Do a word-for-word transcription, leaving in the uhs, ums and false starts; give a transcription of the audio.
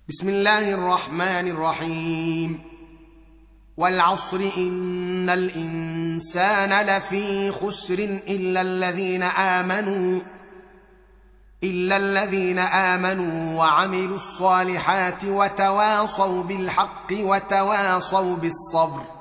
بسم الله الرحمن الرحيم. والعصر إن الإنسان لفي خسر إلا الذين آمنوا إلا الذين آمنوا وعملوا الصالحات وتواصوا بالحق وتواصوا بالصبر.